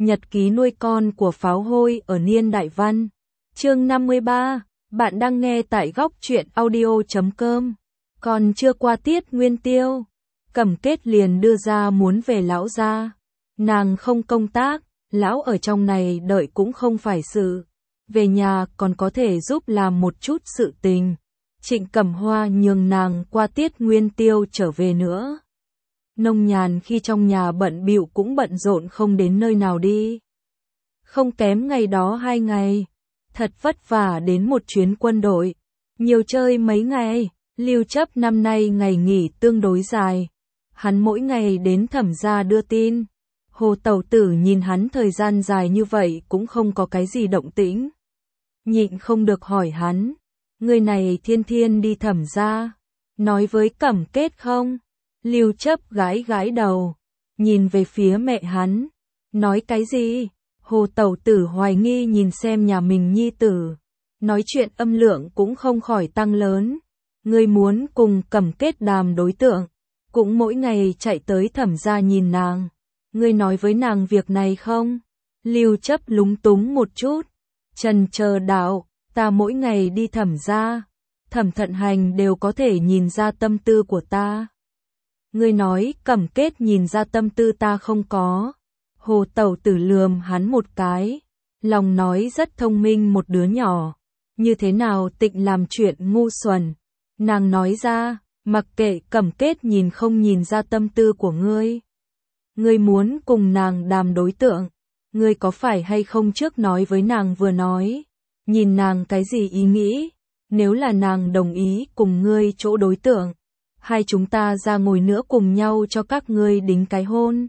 Nhật ký nuôi con của pháo hôi ở Niên Đại Văn. Chương 53, bạn đang nghe tại góc truyện audio.com. Còn chưa qua tiết nguyên tiêu, Cẩm Kết liền đưa ra muốn về lão gia. Nàng không công tác, lão ở trong này đợi cũng không phải sự. Về nhà còn có thể giúp làm một chút sự tình. Trịnh Cẩm Hoa nhường nàng qua tiết nguyên tiêu trở về nữa. Nông nhàn khi trong nhà bận bịu cũng bận rộn không đến nơi nào đi. Không kém ngày đó 2 ngày, thật vất vả đến một chuyến quân đội, nhiều chơi mấy ngày. Lưu Chấp năm nay ngày nghỉ tương đối dài, hắn mỗi ngày đến Thẩm gia đưa tin. Hồ Tẩu Tử nhìn hắn thời gian dài như vậy cũng không có cái gì động tĩnh, nhịn không được hỏi hắn, người này thiên thiên đi Thẩm gia, nói với Cẩm Kết không? Lưu Chấp gãi gãi đầu, nhìn về phía mẹ hắn, nói cái gì? Hồ Tẩu Tử hoài nghi nhìn xem nhà mình nhi tử, nói chuyện âm lượng cũng không khỏi tăng lớn. Ngươi muốn cùng Cẩm Kết đàm đối tượng, cũng mỗi ngày chạy tới Thẩm gia nhìn nàng. Ngươi nói với nàng việc này không? Lưu Chấp lúng túng một chút, trần chờ đạo, ta mỗi ngày đi Thẩm gia, Thẩm Thận Hành đều có thể nhìn ra tâm tư của ta. Ngươi nói Cẩm Kết nhìn ra tâm tư ta không có. Hồ Tẩu Tử lườm hắn một cái, lòng nói rất thông minh một đứa nhỏ, như thế nào tịnh làm chuyện ngu xuẩn. Nàng nói ra, mặc kệ Cẩm Kết nhìn không nhìn ra tâm tư của ngươi. Ngươi muốn cùng nàng đàm đối tượng, ngươi có phải hay không trước nói với nàng vừa nói, nhìn nàng cái gì ý nghĩ, nếu là nàng đồng ý cùng ngươi chỗ đối tượng, hai chúng ta ra ngồi nữa cùng nhau cho các ngươi đính cái hôn.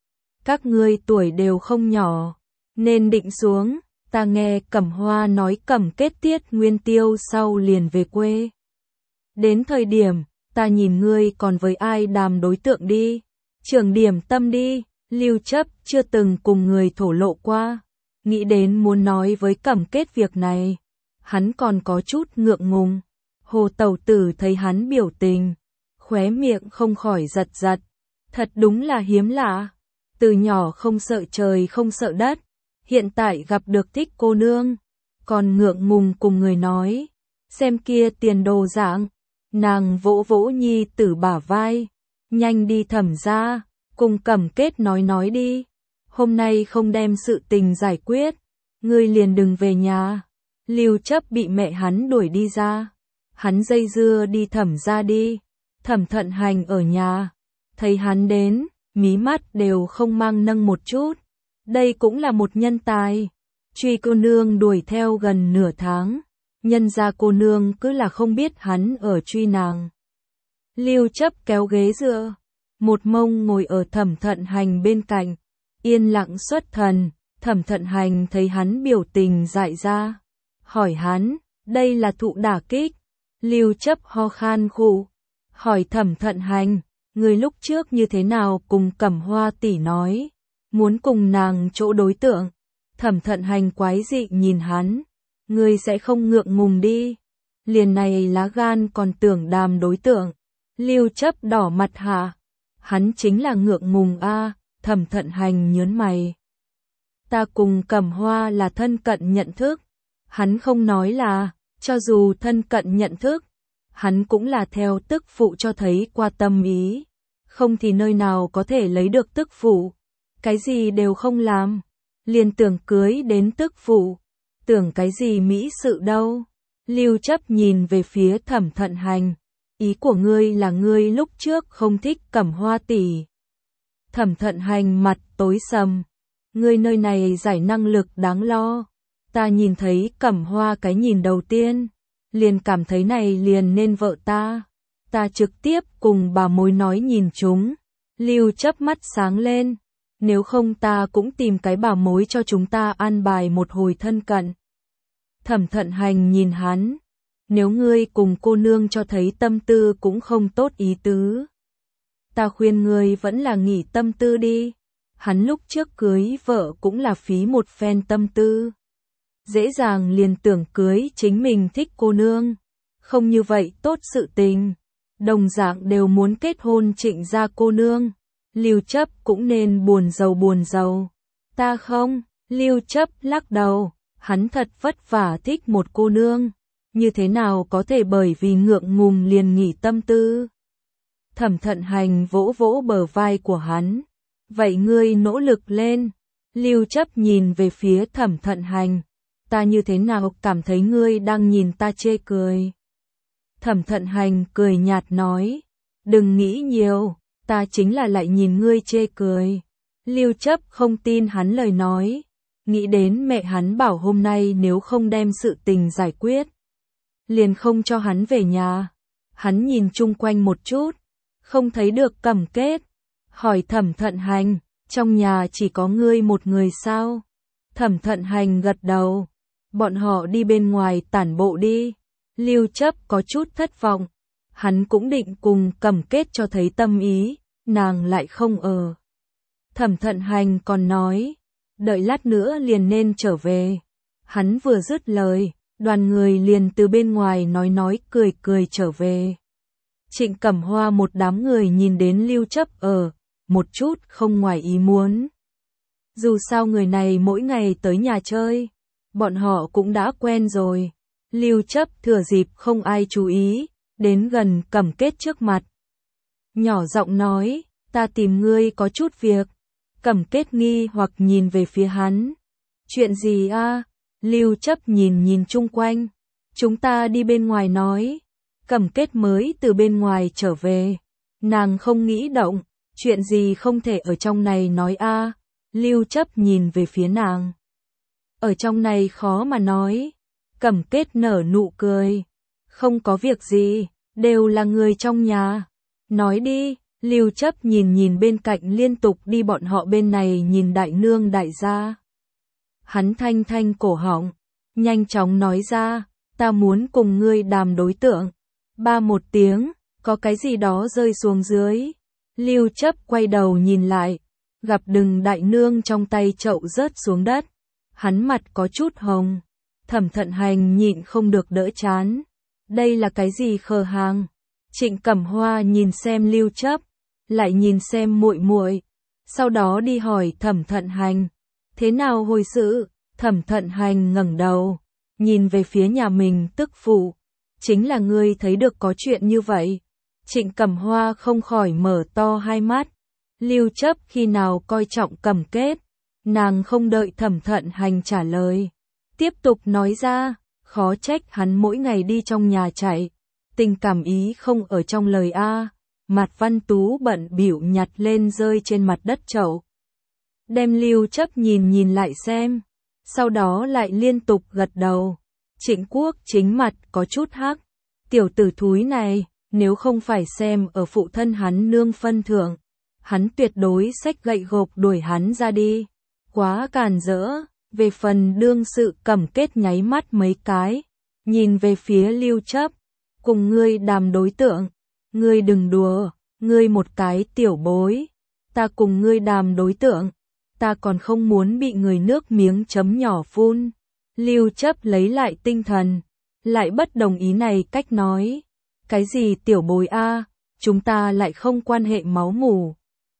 Các ngươi tuổi đều không nhỏ, nên định xuống, ta nghe Cẩm Hoa nói Cẩm Kết tiết nguyên tiêu sau liền về quê. Đến thời điểm, ta nhìn ngươi còn với ai đàm đối tượng đi, trưởng điểm tâm đi. Lưu Chấp chưa từng cùng người thổ lộ qua, nghĩ đến muốn nói với Cẩm Kết việc này, hắn còn có chút ngượng ngùng. Hồ Tẩu Tử thấy hắn biểu tình, khóe miệng không khỏi giật giật, thật đúng là hiếm lạ, từ nhỏ không sợ trời không sợ đất, hiện tại gặp được thích cô nương, còn ngượng ngùng cùng người nói, xem kia tiền đồ dạng. Nàng vỗ vỗ nhi tử bả vai, nhanh đi Thẩm gia, cùng Cẩm Kết nói đi, hôm nay không đem sự tình giải quyết, ngươi liền đừng về nhà. Lưu Chấp bị mẹ hắn đuổi đi ra, hắn dây dưa đi Thẩm gia đi. Thẩm Thận Hành ở nhà, thấy hắn đến, mí mắt đều không mang nâng một chút, đây cũng là một nhân tài. Truy cô nương đuổi theo gần nửa tháng, nhân gia cô nương cứ là không biết hắn ở truy nàng. Lưu Chấp kéo ghế dựa, một mông ngồi ở Thẩm Thận Hành bên cạnh, yên lặng xuất thần. Thẩm Thận Hành thấy hắn biểu tình dại ra, hỏi hắn, đây là thụ đả kích? Lưu Chấp ho khan khụ, hỏi Thẩm Thận Hành, người lúc trước như thế nào cùng Cẩm Hoa tỷ nói, muốn cùng nàng chỗ đối tượng? Thẩm Thận Hành quái dị nhìn hắn, ngươi sẽ không ngượng ngùng đi, liền này lá gan còn tưởng đàm đối tượng. Lưu Chấp đỏ mặt hả? Hắn chính là ngượng ngùng a. Thẩm Thận Hành nhớn mày, ta cùng Cẩm Hoa là thân cận nhận thức. Hắn không nói là, cho dù thân cận nhận thức, hắn cũng là theo tức phụ cho thấy qua tâm ý, không thì nơi nào có thể lấy được tức phụ, cái gì đều không làm, liền tưởng cưới đến tức phụ, tưởng cái gì mỹ sự đâu. Lưu Chấp nhìn về phía Thẩm Thận Hành, ý của ngươi là ngươi lúc trước không thích Cẩm Hoa tỷ. Thẩm Thận Hành mặt tối sầm, ngươi nơi này giải năng lực đáng lo, ta nhìn thấy Cẩm Hoa cái nhìn đầu tiên, liền cảm thấy này liền nên vợ ta trực tiếp cùng bà mối nói nhìn chúng. Lưu Chấp mắt sáng lên, nếu không ta cũng tìm cái bà mối cho chúng ta an bài một hồi thân cận. Thẩm Thận Hành nhìn hắn, nếu ngươi cùng cô nương cho thấy tâm tư cũng không tốt ý tứ, ta khuyên ngươi vẫn là nghỉ tâm tư đi. Hắn lúc trước cưới vợ cũng là phí một phen tâm tư, dễ dàng liền tưởng cưới chính mình thích cô nương, không như vậy tốt sự tình. Đồng dạng đều muốn kết hôn Trịnh gia cô nương, Lưu Chấp cũng nên buồn giàu. Ta không, Lưu Chấp lắc đầu, hắn thật vất vả thích một cô nương, như thế nào có thể bởi vì ngượng ngùng liền nghỉ tâm tư. Thẩm Thận Hành vỗ vỗ bờ vai của hắn, vậy ngươi nỗ lực lên. Lưu Chấp nhìn về phía Thẩm Thận Hành, ta như thế nào cảm thấy ngươi đang nhìn ta chê cười. Thẩm Thận Hành cười nhạt nói, đừng nghĩ nhiều, ta chính là lại nhìn ngươi chê cười. Lưu Chấp không tin hắn lời nói, nghĩ đến mẹ hắn bảo hôm nay nếu không đem sự tình giải quyết, liền không cho hắn về nhà. Hắn nhìn chung quanh một chút, không thấy được Cẩm Kết, hỏi Thẩm Thận Hành, trong nhà chỉ có ngươi một người sao? Thẩm Thận Hành gật đầu, bọn họ đi bên ngoài tản bộ đi. Lưu Chấp có chút thất vọng, hắn cũng định cùng Cẩm Kết cho thấy tâm ý, nàng lại không ở. Thẩm Thận Hành còn nói, đợi lát nữa liền nên trở về. Hắn vừa dứt lời, đoàn người liền từ bên ngoài nói cười cười trở về. Trịnh Cẩm Hoa một đám người nhìn đến Lưu Chấp ở, một chút không ngoài ý muốn. Dù sao người này mỗi ngày tới nhà chơi, bọn họ cũng đã quen rồi. Lưu Chấp thừa dịp không ai chú ý, đến gần Cẩm Kết trước mặt. Nhỏ giọng nói, ta tìm ngươi có chút việc. Cẩm Kết nghi hoặc nhìn về phía hắn. Chuyện gì a? Lưu Chấp nhìn chung quanh. Chúng ta đi bên ngoài nói. Cẩm Kết mới từ bên ngoài trở về. Nàng không nghĩ động, chuyện gì không thể ở trong này nói a? Lưu Chấp nhìn về phía nàng. Ở trong này khó mà nói. Cẩm Kết nở nụ cười. Không có việc gì, đều là người trong nhà. Nói đi. Lưu Chấp nhìn bên cạnh liên tục đi bọn họ bên này nhìn đại nương đại gia. Hắn thanh cổ họng, nhanh chóng nói ra, ta muốn cùng ngươi đàm đối tượng. Ba một tiếng, có cái gì đó rơi xuống dưới. Lưu Chấp quay đầu nhìn lại, gặp Đừng đại nương trong tay chậu rớt xuống đất. Hắn mặt có chút hồng. Thẩm Thận Hành nhịn không được đỡ chán. Đây là cái gì khờ hàng? Trịnh Cẩm Hoa nhìn xem Lưu Chấp, lại nhìn xem muội muội, sau đó đi hỏi Thẩm Thận Hành, thế nào hồi sự? Thẩm Thận Hành ngẩng đầu, nhìn về phía nhà mình tức phụ, chính là ngươi thấy được có chuyện như vậy. Trịnh Cẩm Hoa không khỏi mở to hai mắt. Lưu Chấp khi nào coi trọng Cẩm Kết? Nàng không đợi Thẩm Thận Hành trả lời, tiếp tục nói ra, khó trách hắn mỗi ngày đi trong nhà chạy, tình cảm ý không ở trong lời a. Mạt Văn Tú bận bịu nhặt lên rơi trên mặt đất chậu. Đem Lưu Chấp nhìn lại xem, sau đó lại liên tục gật đầu. Trịnh Quốc chính mặt có chút hắc, tiểu tử thúi này, nếu không phải xem ở phụ thân hắn nương phân thượng, hắn tuyệt đối xách gậy gộc đuổi hắn ra đi. Quá càn rỡ. Về phần đương sự Cẩm Kết nháy mắt mấy cái, nhìn về phía Lưu Chấp, cùng ngươi đàm đối tượng. Ngươi đừng đùa, ngươi một cái tiểu bối, ta cùng ngươi đàm đối tượng, ta còn không muốn bị người nước miếng chấm nhỏ phun. Lưu Chấp lấy lại tinh thần, lại bất đồng ý này cách nói. Cái gì tiểu bối a, chúng ta lại không quan hệ máu mủ.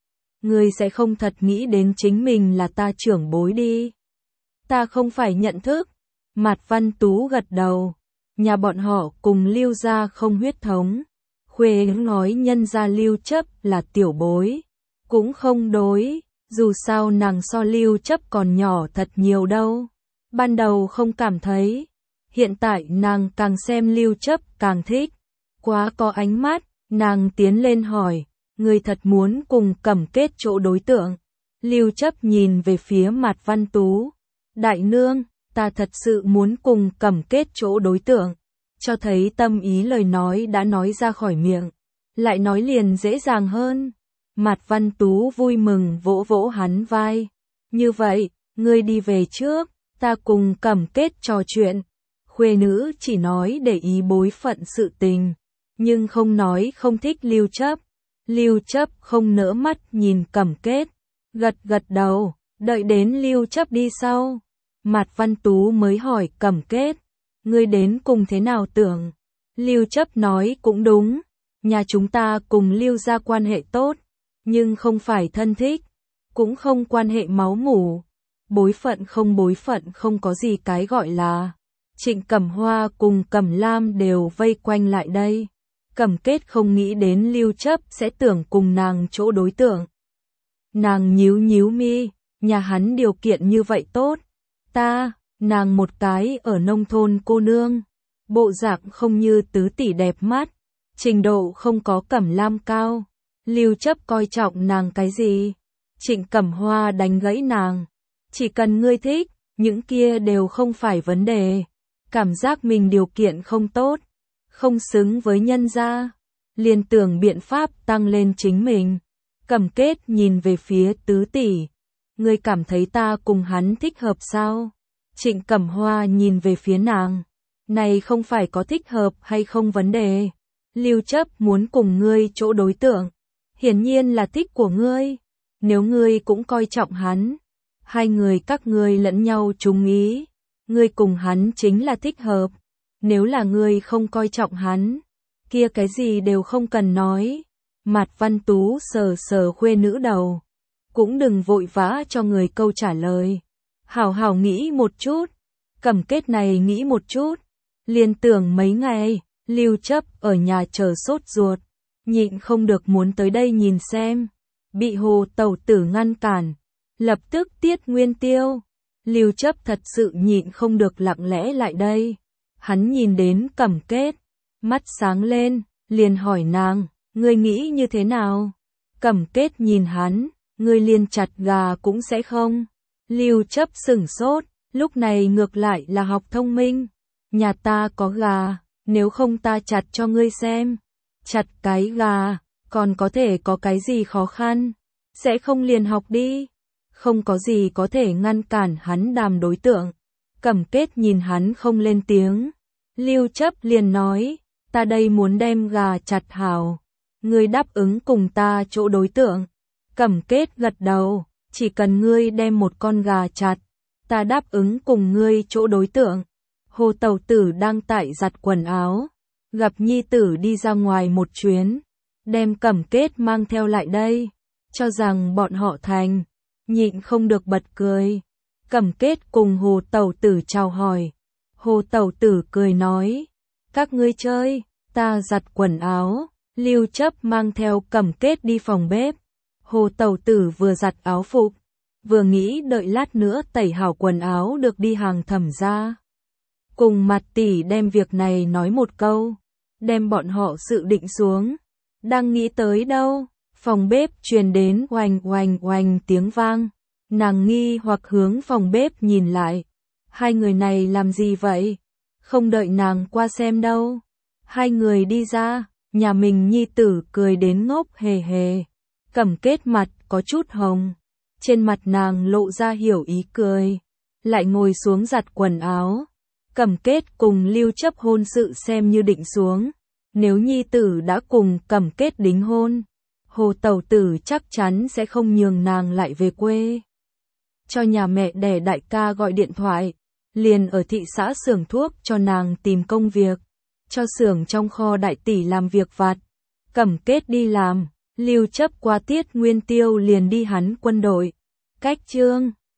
Ngươi sẽ không thật nghĩ đến chính mình là ta trưởng bối đi. Ta không phải nhận thức. Mạt Văn Tú gật đầu, nhà bọn họ cùng Lưu gia không huyết thống. Khuê nói nhân gia Lưu Chấp là tiểu bối, cũng không đối, dù sao nàng so Lưu Chấp còn nhỏ thật nhiều đâu. Ban đầu không cảm thấy, hiện tại nàng càng xem Lưu Chấp càng thích, quá có ánh mắt. Nàng tiến lên hỏi, người thật muốn cùng Cẩm Kết chỗ đối tượng? Lưu Chấp nhìn về phía Mạt Văn Tú, đại nương, ta thật sự muốn cùng Cẩm Kết chỗ đối tượng. Cho thấy tâm ý lời nói đã nói ra khỏi miệng, lại nói liền dễ dàng hơn. Mạt Văn Tú vui mừng vỗ vỗ hắn vai. Như vậy, ngươi đi về trước, ta cùng Cẩm Kết trò chuyện. Khuê nữ chỉ nói để ý bối phận sự tình, nhưng không nói không thích Lưu Chấp. Lưu Chấp không nỡ mắt nhìn Cẩm Kết, gật đầu, đợi đến Lưu Chấp đi sau. Mạt Văn Tú mới hỏi Cẩm Kết, ngươi đến cùng thế nào tưởng? Lưu Chấp nói cũng đúng, nhà chúng ta cùng Lưu gia quan hệ tốt, nhưng không phải thân thích, cũng không quan hệ máu mủ. bối phận không có gì cái gọi là. Trịnh Cẩm Hoa cùng Cẩm Lam đều vây quanh lại đây. Cẩm Kết không nghĩ đến Lưu Chấp sẽ tưởng cùng nàng chỗ đối tượng. Nàng nhíu mi, nhà hắn điều kiện như vậy tốt. Nàng một cái ở nông thôn cô nương. Bộ dạng không như tứ tỷ đẹp mắt. Trình độ không có Cẩm Lam cao. Lưu Chấp coi trọng nàng cái gì? Trịnh Cẩm Hoa đánh gãy nàng. Chỉ cần ngươi thích, những kia đều không phải vấn đề. Cảm giác mình điều kiện không tốt, không xứng với nhân gia, liền tưởng biện pháp tăng lên chính mình. Cẩm Kết nhìn về phía tứ tỷ. Ngươi cảm thấy ta cùng hắn thích hợp sao? Trịnh Cẩm Hoa nhìn về phía nàng. Này không phải có thích hợp hay không vấn đề. Lưu Chấp muốn cùng ngươi chỗ đối tượng. Hiển nhiên là thích của ngươi. Nếu ngươi cũng coi trọng hắn, hai người các ngươi lẫn nhau trùng ý. Ngươi cùng hắn chính là thích hợp. Nếu là ngươi không coi trọng hắn, kia cái gì đều không cần nói. Mạt Văn Tú sờ khuê nữ đầu. Cũng đừng vội vã cho người câu trả lời. Hảo hảo nghĩ một chút. Cẩm Kết này nghĩ một chút. Liên tưởng mấy ngày, Lưu Chấp ở nhà chờ sốt ruột. Nhịn không được muốn tới đây nhìn xem. Bị Hồ Tẩu Tử ngăn cản. Lập tức tiết Nguyên Tiêu. Lưu Chấp thật sự nhịn không được lặng lẽ lại đây. Hắn nhìn đến Cẩm Kết, mắt sáng lên, liền hỏi nàng, ngươi nghĩ như thế nào? Cẩm Kết nhìn hắn, ngươi liền chặt gà cũng sẽ không. Lưu Chấp sửng sốt, lúc này ngược lại là học thông minh. Nhà ta có gà, nếu không ta chặt cho ngươi xem. Chặt cái gà, còn có thể có cái gì khó khăn? Sẽ không liền học đi. Không có gì có thể ngăn cản hắn đàm đối tượng. Cẩm Kết nhìn hắn không lên tiếng. Lưu Chấp liền nói, ta đây muốn đem gà chặt hảo. Ngươi đáp ứng cùng ta chỗ đối tượng. Cẩm Kết gật đầu, chỉ cần ngươi đem một con gà chặt, ta đáp ứng cùng ngươi chỗ đối tượng. Hồ Tẩu Tử đang tại giặt quần áo, gặp nhi tử đi ra ngoài một chuyến, đem Cẩm Kết mang theo lại đây, cho rằng bọn họ thành. Nhịn không được bật cười. Cẩm Kết cùng Hồ Tẩu Tử chào hỏi. Hồ Tẩu Tử cười nói, các ngươi chơi, ta giặt quần áo. Lưu Chấp mang theo Cẩm Kết đi phòng bếp. Hồ Tẩu Tử vừa giặt áo phục, vừa nghĩ đợi lát nữa tẩy hảo quần áo được đi hàng thẩm ra. Cùng Mặt tỷ đem việc này nói một câu, đem bọn họ sự định xuống. Đang nghĩ tới đâu, phòng bếp truyền đến oành tiếng vang. Nàng nghi hoặc hướng phòng bếp nhìn lại. Hai người này làm gì vậy? Không đợi nàng qua xem đâu. Hai người đi ra, nhà mình nhi tử cười đến ngốc hề hề. Cẩm Kết mặt có chút hồng. Trên mặt nàng lộ ra hiểu ý cười. Lại ngồi xuống giặt quần áo. Cẩm Kết cùng Lưu Chấp hôn sự xem như định xuống. Nếu nhi tử đã cùng Cẩm Kết đính hôn, Hồ Tẩu Tử chắc chắn sẽ không nhường nàng lại về quê. Cho nhà mẹ đẻ đại ca gọi điện thoại, liền ở thị xã xưởng thuốc cho nàng tìm công việc, cho xưởng trong kho đại tỷ làm việc vặt. Cẩm Kết đi làm, Lưu Chấp qua tiết Nguyên Tiêu liền đi hắn quân đội. Cách chương